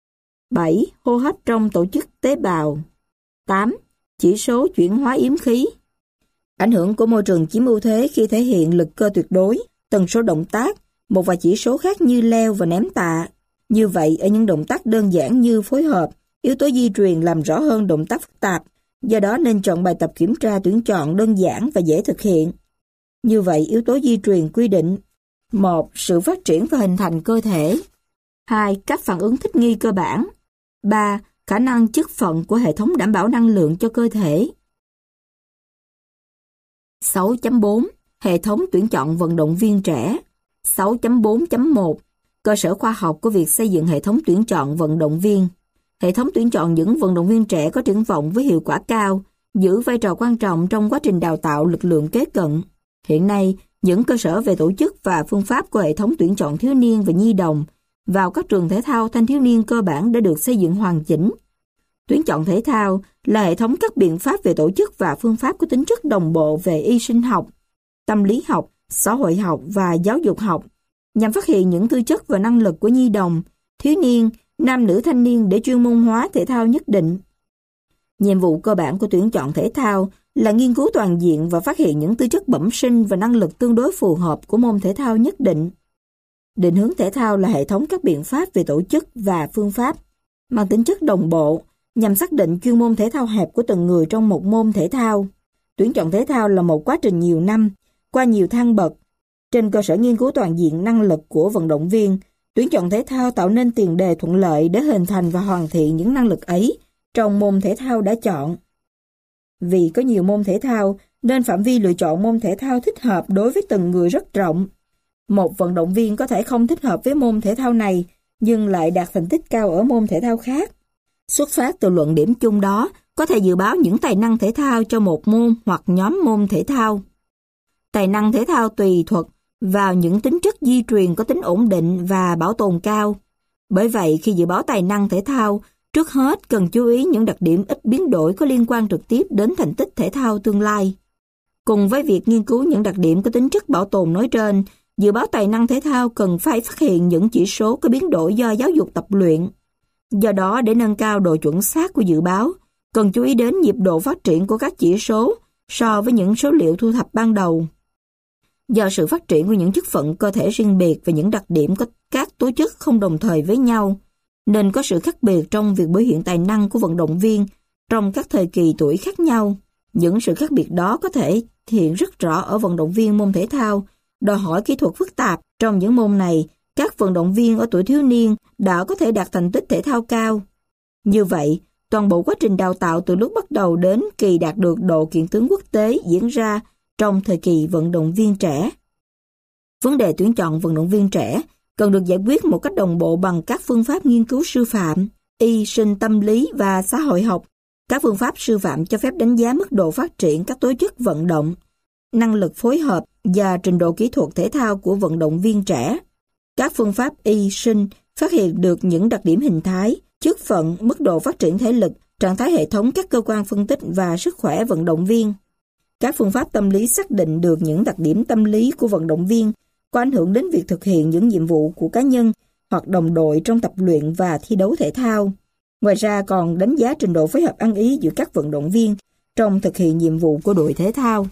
7. Hô hấp trong tổ chức tế bào. 8. Chỉ số chuyển hóa yếm khí. Ảnh hưởng của môi trường chiếm ưu thế khi thể hiện lực cơ tuyệt đối, tần số động tác, một vài chỉ số khác như leo và ném tạ. Như vậy, ở những động tác đơn giản như phối hợp, yếu tố di truyền làm rõ hơn động tác phức tạp, do đó nên chọn bài tập kiểm tra tuyển chọn đơn giản và dễ thực hiện. Như vậy, yếu tố di truyền quy định: 1. Sự phát triển và hình thành cơ thể. 2. Các phản ứng thích nghi cơ bản. 3. Khả năng chức phận của hệ thống đảm bảo năng lượng cho cơ thể. 6.4. Hệ thống tuyển chọn vận động viên trẻ. 6.4.1. Cơ sở khoa học của việc xây dựng hệ thống tuyển chọn vận động viên. Hệ thống tuyển chọn những vận động viên trẻ có triển vọng với hiệu quả cao, giữ vai trò quan trọng trong quá trình đào tạo lực lượng kế cận. Hiện nay, những cơ sở về tổ chức và phương pháp của hệ thống tuyển chọn thiếu niên và nhi đồng vào các trường thể thao thanh thiếu niên cơ bản đã được xây dựng hoàn chỉnh. Tuyển chọn thể thao là hệ thống các biện pháp về tổ chức và phương pháp có tính chất đồng bộ về y sinh học, tâm lý học, xã hội học và giáo dục học, nhằm phát hiện những tư chất và năng lực của nhi đồng, thiếu niên, nam nữ thanh niên để chuyên môn hóa thể thao nhất định. Nhiệm vụ cơ bản của tuyển chọn thể thao là nghiên cứu toàn diện và phát hiện những tư chất bẩm sinh và năng lực tương đối phù hợp của môn thể thao nhất định. Định hướng thể thao là hệ thống các biện pháp về tổ chức và phương pháp mang tính chất đồng bộ nhằm xác định chuyên môn thể thao hẹp của từng người trong một môn thể thao. Tuyển chọn thể thao là một quá trình nhiều năm, qua nhiều thang bậc. Trên cơ sở nghiên cứu toàn diện năng lực của vận động viên, tuyển chọn thể thao tạo nên tiền đề thuận lợi để hình thành và hoàn thiện những năng lực ấy trong môn thể thao đã chọn. Vì có nhiều môn thể thao, nên phạm vi lựa chọn môn thể thao thích hợp đối với từng người rất rộng. Một vận động viên có thể không thích hợp với môn thể thao này, nhưng lại đạt thành tích cao ở môn thể thao khác. Xuất phát từ luận điểm chung đó, có thể dự báo những tài năng thể thao cho một môn hoặc nhóm môn thể thao. Tài năng thể thao tùy thuộc vào những tính chất di truyền có tính ổn định và bảo tồn cao. Bởi vậy, khi dự báo tài năng thể thao, trước hết cần chú ý những đặc điểm ít biến đổi có liên quan trực tiếp đến thành tích thể thao tương lai. Cùng với việc nghiên cứu những đặc điểm có tính chất bảo tồn nói trên, dự báo tài năng thể thao cần phải phát hiện những chỉ số có biến đổi do giáo dục tập luyện. Do đó, để nâng cao độ chuẩn xác của dự báo, cần chú ý đến nhịp độ phát triển của các chỉ số so với những số liệu thu thập ban đầu. Do sự phát triển của những chức phận cơ thể riêng biệt và những đặc điểm của các tố chất không đồng thời với nhau, nên có sự khác biệt trong việc biểu hiện tài năng của vận động viên trong các thời kỳ tuổi khác nhau. Những sự khác biệt đó có thể hiện rất rõ ở vận động viên môn thể thao, đòi hỏi kỹ thuật phức tạp. Trong những môn này, các vận động viên ở tuổi thiếu niên đã có thể đạt thành tích thể thao cao. Như vậy, toàn bộ quá trình đào tạo từ lúc bắt đầu đến kỳ đạt được độ kiện tướng quốc tế diễn ra trong thời kỳ vận động viên trẻ. Vấn đề tuyển chọn vận động viên trẻ cần được giải quyết một cách đồng bộ bằng các phương pháp nghiên cứu sư phạm, y sinh tâm lý và xã hội học. Các phương pháp sư phạm cho phép đánh giá mức độ phát triển các tố chất vận động, năng lực phối hợp và trình độ kỹ thuật thể thao của vận động viên trẻ. Các phương pháp y sinh phát hiện được những đặc điểm hình thái, chức phận, mức độ phát triển thể lực, trạng thái hệ thống các cơ quan phân tích và sức khỏe vận động viên. Các phương pháp tâm lý xác định được những đặc điểm tâm lý của vận động viên có ảnh hưởng đến việc thực hiện những nhiệm vụ của cá nhân hoặc đồng đội trong tập luyện và thi đấu thể thao. Ngoài ra còn đánh giá trình độ phối hợp ăn ý giữa các vận động viên trong thực hiện nhiệm vụ của đội thể thao.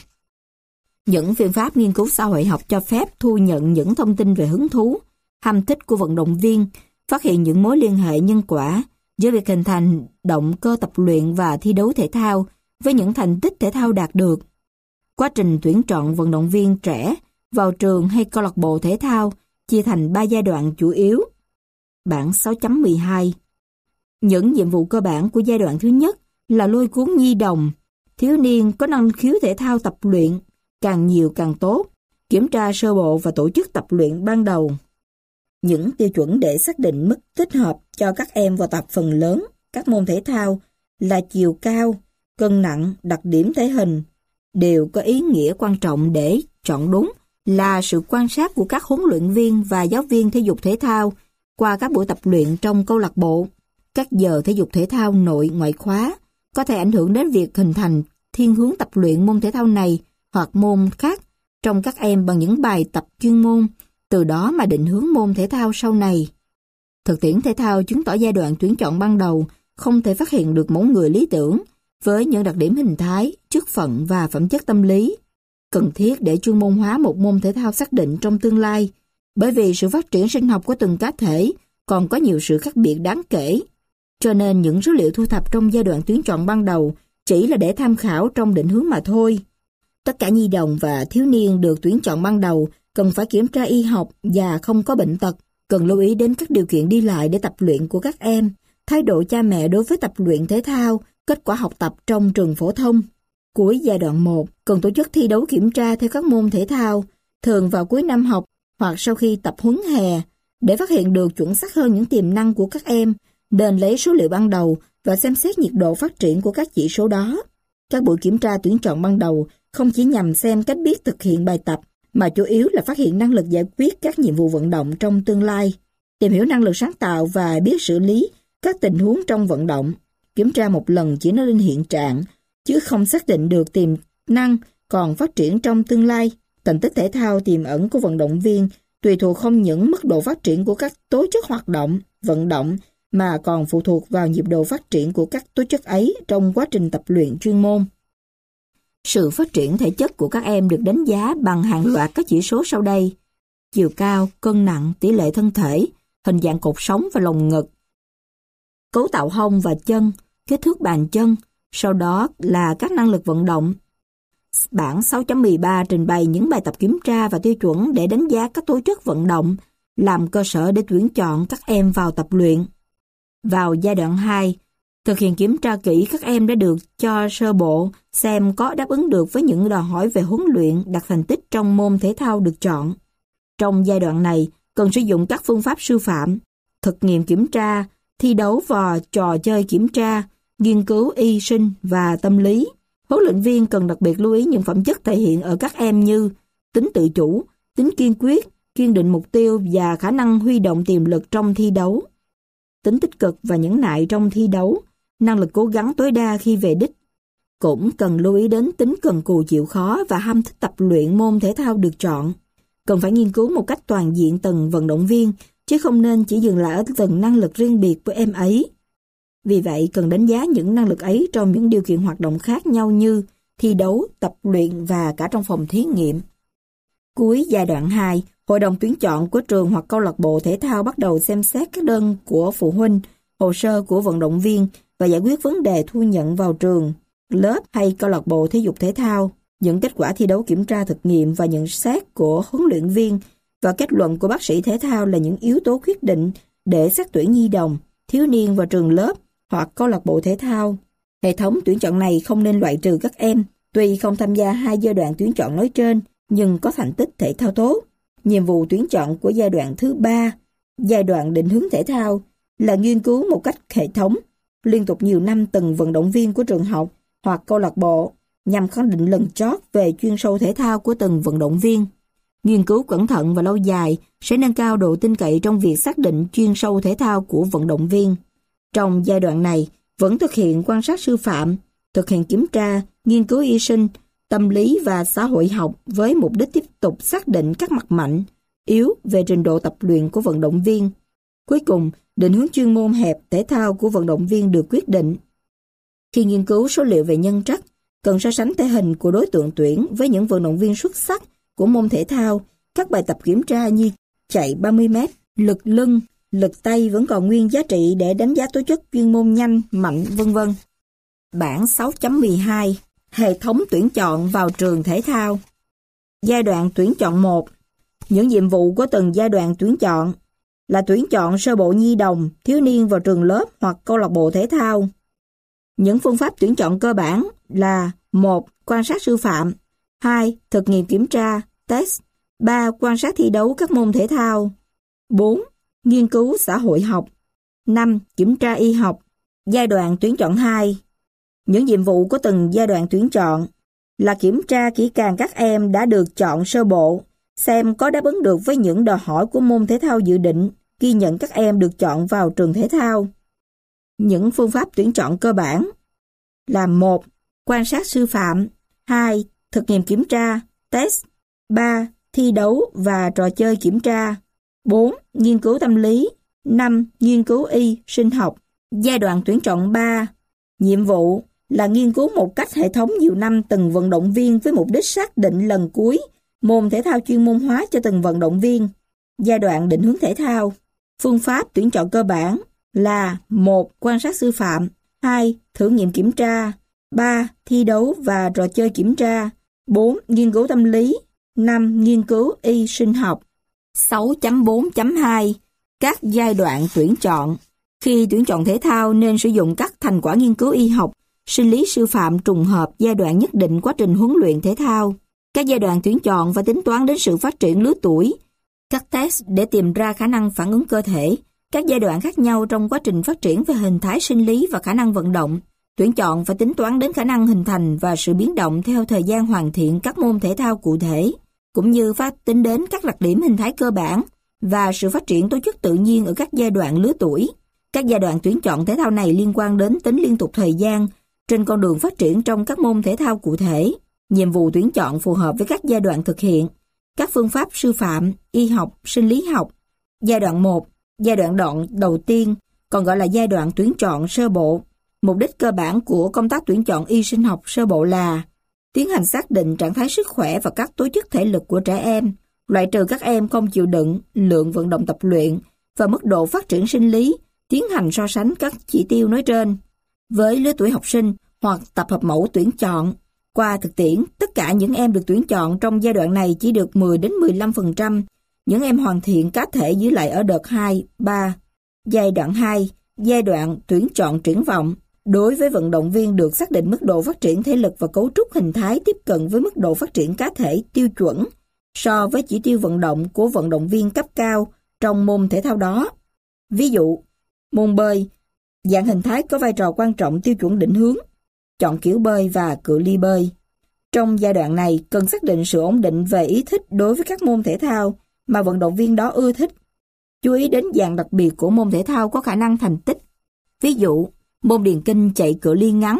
Những phương pháp nghiên cứu xã hội học cho phép thu nhận những thông tin về hứng thú, ham thích của vận động viên, phát hiện những mối liên hệ nhân quả giữa việc hình thành động cơ tập luyện và thi đấu thể thao với những thành tích thể thao đạt được. Quá trình tuyển chọn vận động viên trẻ vào trường hay câu lạc bộ thể thao chia thành 3 giai đoạn chủ yếu. Bảng 6.12. Những nhiệm vụ cơ bản của giai đoạn thứ nhất là lôi cuốn nhi đồng, thiếu niên có năng khiếu thể thao tập luyện, càng nhiều càng tốt, kiểm tra sơ bộ và tổ chức tập luyện ban đầu. Những tiêu chuẩn để xác định mức thích hợp cho các em vào tập phần lớn các môn thể thao là chiều cao, cân nặng, đặc điểm thể hình, đều có ý nghĩa quan trọng để chọn đúng là sự quan sát của các huấn luyện viên và giáo viên thể dục thể thao qua các buổi tập luyện trong câu lạc bộ. Các giờ thể dục thể thao nội ngoại khóa có thể ảnh hưởng đến việc hình thành thiên hướng tập luyện môn thể thao này hoặc môn khác trong các em bằng những bài tập chuyên môn, từ đó mà định hướng môn thể thao sau này. Thực tiễn thể thao chứng tỏ giai đoạn tuyển chọn ban đầu không thể phát hiện được mẫu người lý tưởng với những đặc điểm hình thái, chức phận và phẩm chất tâm lý cần thiết để chuyên môn hóa một môn thể thao xác định trong tương lai, bởi vì sự phát triển sinh học của từng cá thể còn có nhiều sự khác biệt đáng kể. Cho nên những số liệu thu thập trong giai đoạn tuyển chọn ban đầu chỉ là để tham khảo trong định hướng mà thôi. Tất cả nhi đồng và thiếu niên được tuyển chọn ban đầu cần phải kiểm tra y học và không có bệnh tật, cần lưu ý đến các điều kiện đi lại để tập luyện của các em, thái độ cha mẹ đối với tập luyện thể thao, kết quả học tập trong trường phổ thông. Cuối giai đoạn 1, cần tổ chức thi đấu kiểm tra theo các môn thể thao, thường vào cuối năm học hoặc sau khi tập huấn hè, để phát hiện được chuẩn xác hơn những tiềm năng của các em, nên lấy số liệu ban đầu và xem xét nhiệt độ phát triển của các chỉ số đó. Các buổi kiểm tra tuyển chọn ban đầu không chỉ nhằm xem cách biết thực hiện bài tập, mà chủ yếu là phát hiện năng lực giải quyết các nhiệm vụ vận động trong tương lai, tìm hiểu năng lực sáng tạo và biết xử lý các tình huống trong vận động. Kiểm tra một lần chỉ nói lên hiện trạng, chứ không xác định được tiềm năng còn phát triển trong tương lai. Thành tích thể thao tiềm ẩn của vận động viên tùy thuộc không những mức độ phát triển của các tố chất hoạt động, vận động, mà còn phụ thuộc vào nhịp độ phát triển của các tố chất ấy trong quá trình tập luyện chuyên môn. Sự phát triển thể chất của các em được đánh giá bằng hàng loạt các chỉ số sau đây: chiều cao, cân nặng, tỷ lệ thân thể, hình dạng cột sống và lồng ngực, cấu tạo hông và chân, kích thước bàn chân, sau đó là các năng lực vận động. Bảng 6.13 trình bày những bài tập kiểm tra và tiêu chuẩn để đánh giá các tố chất vận động, làm cơ sở để tuyển chọn các em vào tập luyện. Vào giai đoạn 2, thực hiện kiểm tra kỹ các em đã được cho sơ bộ xem có đáp ứng được với những đòi hỏi về huấn luyện, đạt thành tích trong môn thể thao được chọn. Trong giai đoạn này, cần sử dụng các phương pháp sư phạm, thực nghiệm kiểm tra, thi đấu và trò chơi kiểm tra, nghiên cứu y sinh và tâm lý. Huấn luyện viên cần đặc biệt lưu ý những phẩm chất thể hiện ở các em như tính tự chủ, tính kiên quyết, kiên định mục tiêu và khả năng huy động tiềm lực trong thi đấu, tính tích cực và nhẫn nại trong thi đấu, năng lực cố gắng tối đa khi về đích, cũng cần lưu ý đến tính cần cù chịu khó và ham thích tập luyện môn thể thao được chọn. Cần phải nghiên cứu một cách toàn diện từng vận động viên, chứ không nên chỉ dừng lại ở từng năng lực riêng biệt của em ấy. Vì vậy, cần đánh giá những năng lực ấy trong những điều kiện hoạt động khác nhau như thi đấu, tập luyện và cả trong phòng thí nghiệm. Cuối giai đoạn 2, Hội đồng tuyển chọn của trường hoặc câu lạc bộ thể thao bắt đầu xem xét các đơn của phụ huynh, hồ sơ của vận động viên và giải quyết vấn đề thu nhận vào trường, lớp hay câu lạc bộ thể dục thể thao, những kết quả thi đấu kiểm tra thực nghiệm và nhận xét của huấn luyện viên và kết luận của bác sĩ thể thao là những yếu tố quyết định để xét tuyển nhi đồng, thiếu niên vào trường lớp hoặc câu lạc bộ thể thao. Hệ thống tuyển chọn này không nên loại trừ các em, tuy không tham gia 2 giai đoạn tuyển chọn nói trên, nhưng có thành tích thể thao tốt. Nhiệm vụ tuyển chọn của giai đoạn thứ 3, giai đoạn định hướng thể thao, là nghiên cứu một cách hệ thống, liên tục nhiều năm từng vận động viên của trường học hoặc câu lạc bộ, nhằm khẳng định lần chót về chuyên sâu thể thao của từng vận động viên. Nghiên cứu cẩn thận và lâu dài sẽ nâng cao độ tin cậy trong việc xác định chuyên sâu thể thao của vận động viên. Trong giai đoạn này, vẫn thực hiện quan sát sư phạm, thực hiện kiểm tra, nghiên cứu y sinh, tâm lý và xã hội học với mục đích tiếp tục xác định các mặt mạnh, yếu về trình độ tập luyện của vận động viên. Cuối cùng, định hướng chuyên môn hẹp thể thao của vận động viên được quyết định. Khi nghiên cứu số liệu về nhân trắc, cần so sánh thể hình của đối tượng tuyển với những vận động viên xuất sắc của môn thể thao. Các bài tập kiểm tra như chạy 30m, lực lưng, lực tay vẫn còn nguyên giá trị để đánh giá tố chất chuyên môn nhanh, mạnh, v.v. Bảng 6.12 Hệ thống tuyển chọn vào trường thể thao. Giai đoạn tuyển chọn 1. Những nhiệm vụ của từng giai đoạn tuyển chọn là tuyển chọn sơ bộ nhi đồng, thiếu niên vào trường lớp hoặc câu lạc bộ thể thao. Những phương pháp tuyển chọn cơ bản là 1. Quan sát sư phạm, 2. Thực nghiệm kiểm tra, test, 3. Quan sát thi đấu các môn thể thao, 4. Nghiên cứu xã hội học, 5. Kiểm tra y học. Giai đoạn tuyển chọn 2. Những nhiệm vụ của từng giai đoạn tuyển chọn là kiểm tra kỹ càng các em đã được chọn sơ bộ, xem có đáp ứng được với những đòi hỏi của môn thể thao dự định, ghi nhận các em được chọn vào trường thể thao. Những phương pháp tuyển chọn cơ bản là 1. Quan sát sư phạm, 2. Thực nghiệm kiểm tra, test, 3. Thi đấu và trò chơi kiểm tra, 4. Nghiên cứu tâm lý, 5. Nghiên cứu y, sinh học. Giai đoạn tuyển chọn 3. Nhiệm vụ là nghiên cứu một cách hệ thống nhiều năm từng vận động viên với mục đích xác định lần cuối môn thể thao chuyên môn hóa cho từng vận động viên. Giai đoạn định hướng thể thao. Phương pháp tuyển chọn cơ bản là 1. Quan sát sư phạm, 2. Thử nghiệm kiểm tra, 3. Thi đấu và trò chơi kiểm tra, 4. Nghiên cứu tâm lý, 5. Nghiên cứu y sinh học. 6.4.2 Các giai đoạn tuyển chọn. Khi tuyển chọn thể thao nên sử dụng các thành quả nghiên cứu y học, sinh lý sư phạm trùng hợp giai đoạn nhất định quá trình huấn luyện thể thao. Các giai đoạn tuyển chọn và tính toán đến sự phát triển lứa tuổi. Các test để tìm ra khả năng phản ứng cơ thể. Các giai đoạn khác nhau trong quá trình phát triển về hình thái sinh lý và khả năng vận động. Tuyển chọn và tính toán đến khả năng hình thành và sự biến động theo thời gian hoàn thiện các môn thể thao cụ thể, cũng như phát tính đến các đặc điểm hình thái cơ bản và sự phát triển tố chất tự nhiên ở các giai đoạn lứa tuổi. Các giai đoạn tuyển chọn thể thao này liên quan đến tính liên tục thời gian trên con đường phát triển trong các môn thể thao cụ thể. Nhiệm vụ tuyển chọn phù hợp với các giai đoạn thực hiện. Các phương pháp sư phạm, y học, sinh lý học. Giai đoạn 1, giai đoạn đầu tiên, còn gọi là giai đoạn tuyển chọn sơ bộ. Mục đích cơ bản của công tác tuyển chọn y sinh học sơ bộ là tiến hành xác định trạng thái sức khỏe và các tố chất thể lực của trẻ em, loại trừ các em không chịu đựng, lượng vận động tập luyện và mức độ phát triển sinh lý, tiến hành so sánh các chỉ tiêu nói trên. Với lứa tuổi học sinh hoặc tập hợp mẫu tuyển chọn, qua thực tiễn, tất cả những em được tuyển chọn trong giai đoạn này chỉ được 10 đến 15%. Những em hoàn thiện cá thể giữ lại ở đợt 2, 3. Giai đoạn 2, giai đoạn tuyển chọn triển vọng. Đối với vận động viên được xác định mức độ phát triển thể lực và cấu trúc hình thái tiếp cận với mức độ phát triển cá thể tiêu chuẩn so với chỉ tiêu vận động của vận động viên cấp cao trong môn thể thao đó. Ví dụ, môn bơi, dạng hình thái có vai trò quan trọng tiêu chuẩn định hướng, chọn kiểu bơi và cự ly bơi. Trong giai đoạn này, cần xác định sự ổn định về ý thích đối với các môn thể thao mà vận động viên đó ưa thích. Chú ý đến dạng đặc biệt của môn thể thao có khả năng thành tích. Ví dụ, môn điền kinh chạy cự ly ngắn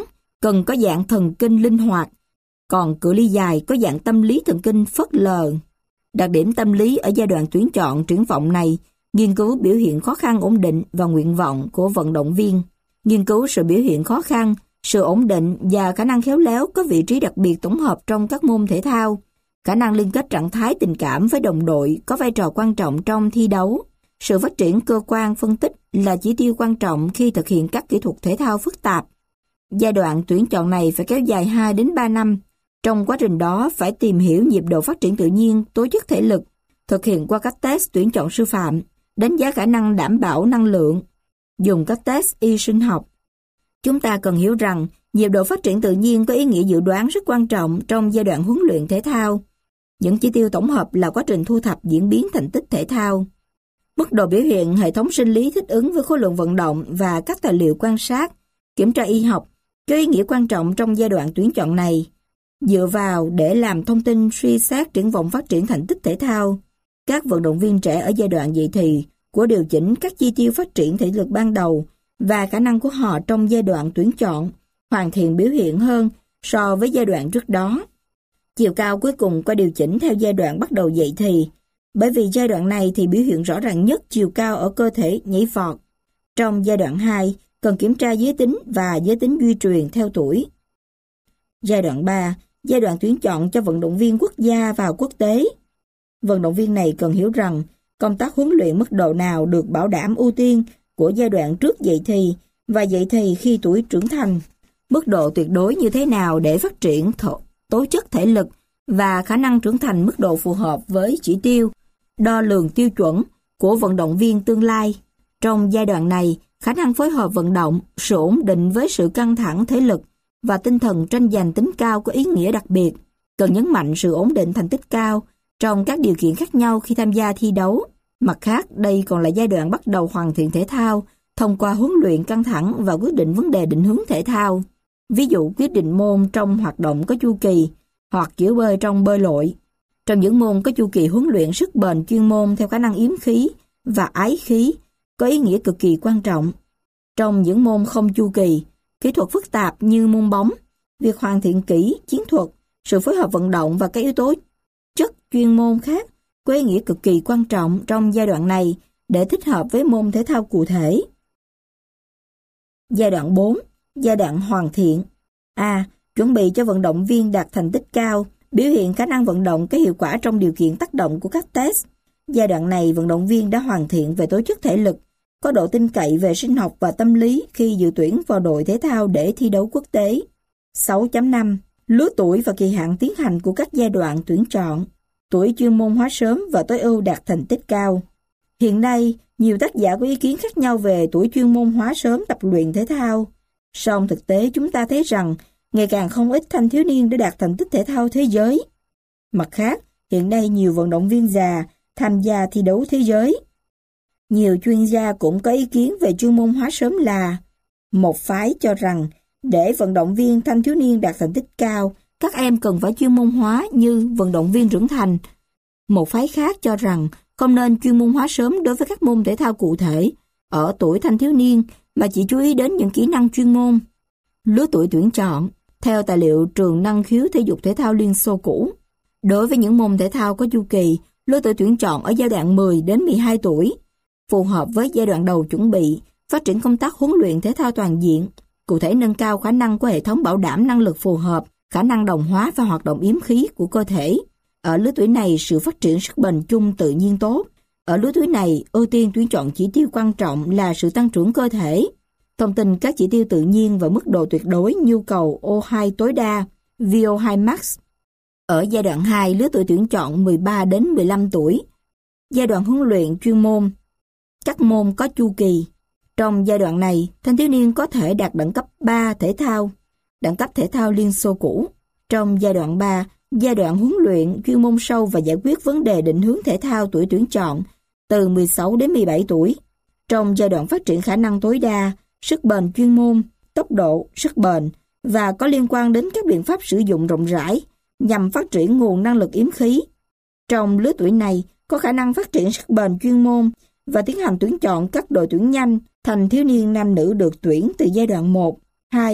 cần có dạng thần kinh linh hoạt, còn cự ly dài có dạng tâm lý thần kinh phớt lờ. Đặc điểm tâm lý ở giai đoạn tuyển chọn triển vọng này, nghiên cứu biểu hiện khó khăn ổn định và nguyện vọng của vận động viên. Nghiên cứu sự biểu hiện khó khăn, sự ổn định và khả năng khéo léo có vị trí đặc biệt tổng hợp trong các môn thể thao. Khả năng liên kết trạng thái tình cảm với đồng đội có vai trò quan trọng trong thi đấu. Sự phát triển cơ quan phân tích là chỉ tiêu quan trọng khi thực hiện các kỹ thuật thể thao phức tạp. Giai đoạn tuyển chọn này phải kéo dài 2 đến 3 năm. Trong quá trình đó phải tìm hiểu nhịp độ phát triển tự nhiên, tố chất thể lực, thực hiện qua các test tuyển chọn sư phạm, đánh giá khả năng đảm bảo năng lượng, dùng các test y sinh học. Chúng ta cần hiểu rằng nhịp độ phát triển tự nhiên có ý nghĩa dự đoán rất quan trọng trong giai đoạn huấn luyện thể thao. Những chỉ tiêu tổng hợp là quá trình thu thập diễn biến thành tích thể thao. Mức độ biểu hiện hệ thống sinh lý thích ứng với khối lượng vận động và các tài liệu quan sát, kiểm tra y học có ý nghĩa quan trọng trong giai đoạn tuyển chọn này. Dựa vào để làm thông tin suy xét triển vọng phát triển thành tích thể thao, các vận động viên trẻ ở giai đoạn dậy thì của điều chỉnh các chi tiêu phát triển thể lực ban đầu và khả năng của họ trong giai đoạn tuyển chọn hoàn thiện biểu hiện hơn so với giai đoạn trước đó. Chiều cao cuối cùng có điều chỉnh theo giai đoạn bắt đầu dậy thì, bởi vì giai đoạn này thì biểu hiện rõ ràng nhất chiều cao ở cơ thể nhảy vọt. Trong giai đoạn 2, cần kiểm tra giới tính và giới tính di truyền theo tuổi. Giai đoạn 3, giai đoạn tuyển chọn cho vận động viên quốc gia và quốc tế. Vận động viên này cần hiểu rằng công tác huấn luyện mức độ nào được bảo đảm ưu tiên của giai đoạn trước dậy thì và dậy thì khi tuổi trưởng thành. Mức độ tuyệt đối như thế nào để phát triển tố chất thể lực và khả năng trưởng thành mức độ phù hợp với chỉ tiêu, đo lường tiêu chuẩn của vận động viên tương lai. Trong giai đoạn này, khả năng phối hợp vận động, sự ổn định với sự căng thẳng thể lực và tinh thần tranh giành tính cao có ý nghĩa đặc biệt. Cần nhấn mạnh sự ổn định thành tích cao trong các điều kiện khác nhau khi tham gia thi đấu. Mặt khác, đây còn là giai đoạn bắt đầu hoàn thiện thể thao thông qua huấn luyện căng thẳng và quyết định vấn đề định hướng thể thao. Ví dụ quyết định môn trong hoạt động có chu kỳ hoặc kiểu bơi trong bơi lội. Trong những môn có chu kỳ huấn luyện sức bền chuyên môn theo khả năng yếm khí và ái khí có ý nghĩa cực kỳ quan trọng. Trong những môn không chu kỳ, kỹ thuật phức tạp như môn bóng, việc hoàn thiện kỹ chiến thuật, sự phối hợp vận động và các yếu tố chất chuyên môn khác có ý nghĩa cực kỳ quan trọng trong giai đoạn này để thích hợp với môn thể thao cụ thể. Giai đoạn 4, giai đoạn hoàn thiện. Chuẩn bị cho vận động viên đạt thành tích cao, biểu hiện khả năng vận động có hiệu quả trong điều kiện tác động của các test. Giai đoạn này, vận động viên đã hoàn thiện về tố chất thể lực, có độ tin cậy về sinh học và tâm lý khi dự tuyển vào đội thể thao để thi đấu quốc tế. 6.5. Lứa tuổi và kỳ hạn tiến hành của các giai đoạn tuyển chọn. Tuổi chuyên môn hóa sớm và tối ưu đạt thành tích cao. Hiện nay, nhiều tác giả có ý kiến khác nhau về tuổi chuyên môn hóa sớm tập luyện thể thao. Song thực tế chúng ta thấy rằng ngày càng không ít thanh thiếu niên đã đạt thành tích thể thao thế giới. Mặt khác, hiện nay nhiều vận động viên già tham gia thi đấu thế giới. Nhiều chuyên gia cũng có ý kiến về chuyên môn hóa sớm là: một phái cho rằng để vận động viên thanh thiếu niên đạt thành tích cao, các em cần phải chuyên môn hóa như vận động viên trưởng thành. Một phái khác cho rằng không nên chuyên môn hóa sớm đối với các môn thể thao cụ thể ở tuổi thanh thiếu niên mà chỉ chú ý đến những kỹ năng chuyên môn. Lứa tuổi tuyển chọn. Theo tài liệu Trường Năng khiếu Thể dục Thể thao Liên Xô cũ, đối với những môn thể thao có chu kỳ, lứa tuổi tuyển chọn ở giai đoạn 10 đến 12 tuổi, phù hợp với giai đoạn đầu chuẩn bị, phát triển công tác huấn luyện thể thao toàn diện, cụ thể nâng cao khả năng của hệ thống bảo đảm năng lực phù hợp, khả năng đồng hóa và hoạt động yếm khí của cơ thể. Ở lứa tuổi này, sự phát triển sức bền chung tự nhiên tốt. Ở lứa tuổi này, ưu tiên tuyển chọn chỉ tiêu quan trọng là sự tăng trưởng cơ thể. Thông tin các chỉ tiêu tự nhiên và mức độ tuyệt đối nhu cầu O2 tối đa, VO2 max. Ở giai đoạn 2, lứa tuổi tuyển chọn 13 đến 15 tuổi. Giai đoạn huấn luyện chuyên môn. Các môn có chu kỳ. Trong giai đoạn này, thanh thiếu niên có thể đạt đẳng cấp 3 thể thao, đẳng cấp thể thao Liên Xô cũ. Trong giai đoạn 3, giai đoạn huấn luyện chuyên môn sâu và giải quyết vấn đề định hướng thể thao tuổi tuyển chọn, từ 16 đến 17 tuổi. Trong giai đoạn phát triển khả năng tối đa, sức bền chuyên môn, tốc độ, sức bền và có liên quan đến các biện pháp sử dụng rộng rãi nhằm phát triển nguồn năng lực yếm khí. Trong lứa tuổi này, có khả năng phát triển sức bền chuyên môn và tiến hành tuyển chọn các đội tuyển nhanh. Thanh thiếu niên nam nữ được tuyển từ giai đoạn 1, 2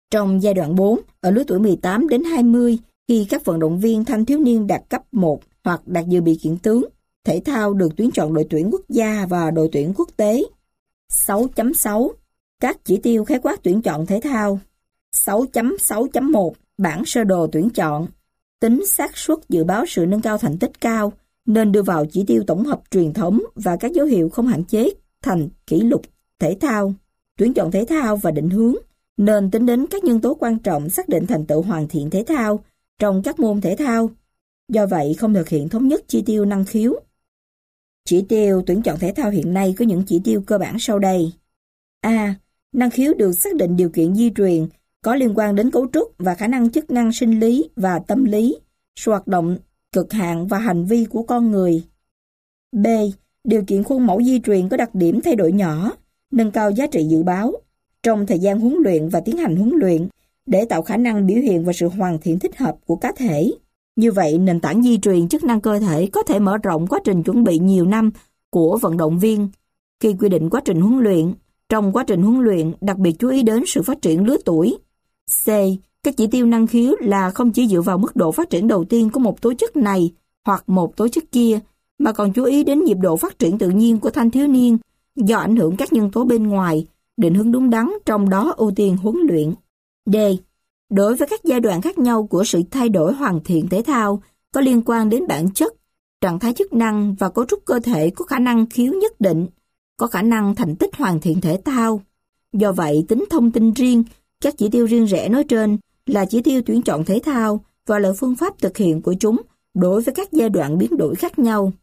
Trong giai đoạn 4, ở lứa tuổi 18 đến 20, khi các vận động viên thanh thiếu niên đạt cấp 1 hoặc đạt dự bị kiện tướng, thể thao được tuyển chọn đội tuyển quốc gia và đội tuyển quốc tế. 6.6 Các chỉ tiêu khái quát tuyển chọn thể thao. 6.6.1 Bản sơ đồ tuyển chọn. Tính xác suất dự báo sự nâng cao thành tích cao, nên đưa vào chỉ tiêu tổng hợp truyền thống và các dấu hiệu không hạn chế thành kỷ lục thể thao. Tuyển chọn thể thao và định hướng, nên tính đến các nhân tố quan trọng xác định thành tựu hoàn thiện thể thao trong các môn thể thao. Do vậy, không thực hiện thống nhất chi tiêu năng khiếu. Chỉ tiêu tuyển chọn thể thao hiện nay có những chỉ tiêu cơ bản sau đây. A. Năng khiếu được xác định điều kiện di truyền, có liên quan đến cấu trúc và khả năng chức năng sinh lý và tâm lý, sự hoạt động cực hạn và hành vi của con người. B. Điều kiện khuôn mẫu di truyền có đặc điểm thay đổi nhỏ, nâng cao giá trị dự báo trong thời gian huấn luyện và tiến hành huấn luyện để tạo khả năng biểu hiện và sự hoàn thiện thích hợp của cá thể. Như vậy, nền tảng di truyền chức năng cơ thể có thể mở rộng quá trình chuẩn bị nhiều năm của vận động viên. Khi quy định quá trình huấn luyện, trong quá trình huấn luyện đặc biệt chú ý đến sự phát triển lứa tuổi. C. Các chỉ tiêu năng khiếu là không chỉ dựa vào mức độ phát triển đầu tiên của một tố chất này hoặc một tố chất kia, mà còn chú ý đến nhịp độ phát triển tự nhiên của thanh thiếu niên do ảnh hưởng các nhân tố bên ngoài, định hướng đúng đắn, trong đó ưu tiên huấn luyện. D. Đối với các giai đoạn khác nhau của sự thay đổi hoàn thiện thể thao có liên quan đến bản chất, trạng thái chức năng và cấu trúc cơ thể có khả năng khiếu nhất định, có khả năng thành tích hoàn thiện thể thao. Do vậy, tính thông tin riêng, các chỉ tiêu riêng rẽ nói trên là chỉ tiêu tuyển chọn thể thao và là phương pháp thực hiện của chúng đối với các giai đoạn biến đổi khác nhau.